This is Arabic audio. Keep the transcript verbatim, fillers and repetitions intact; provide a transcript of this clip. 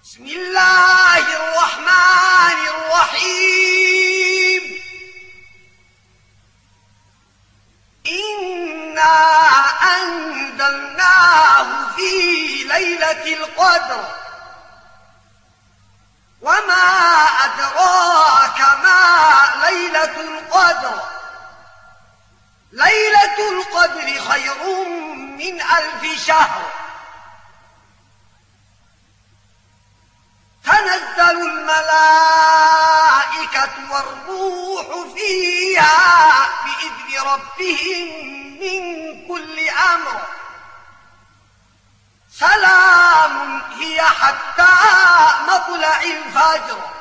بسم الله الرحمن الرحيم. إنا أنزلناه في ليلة القدر وما أدراك ما ليلة القدر. ليلة القدر خير من ألف شهر. تنزل الملائكة والروح فيها بإذن ربهم من كل أمر. سلام هي حتى مطلع الفجر.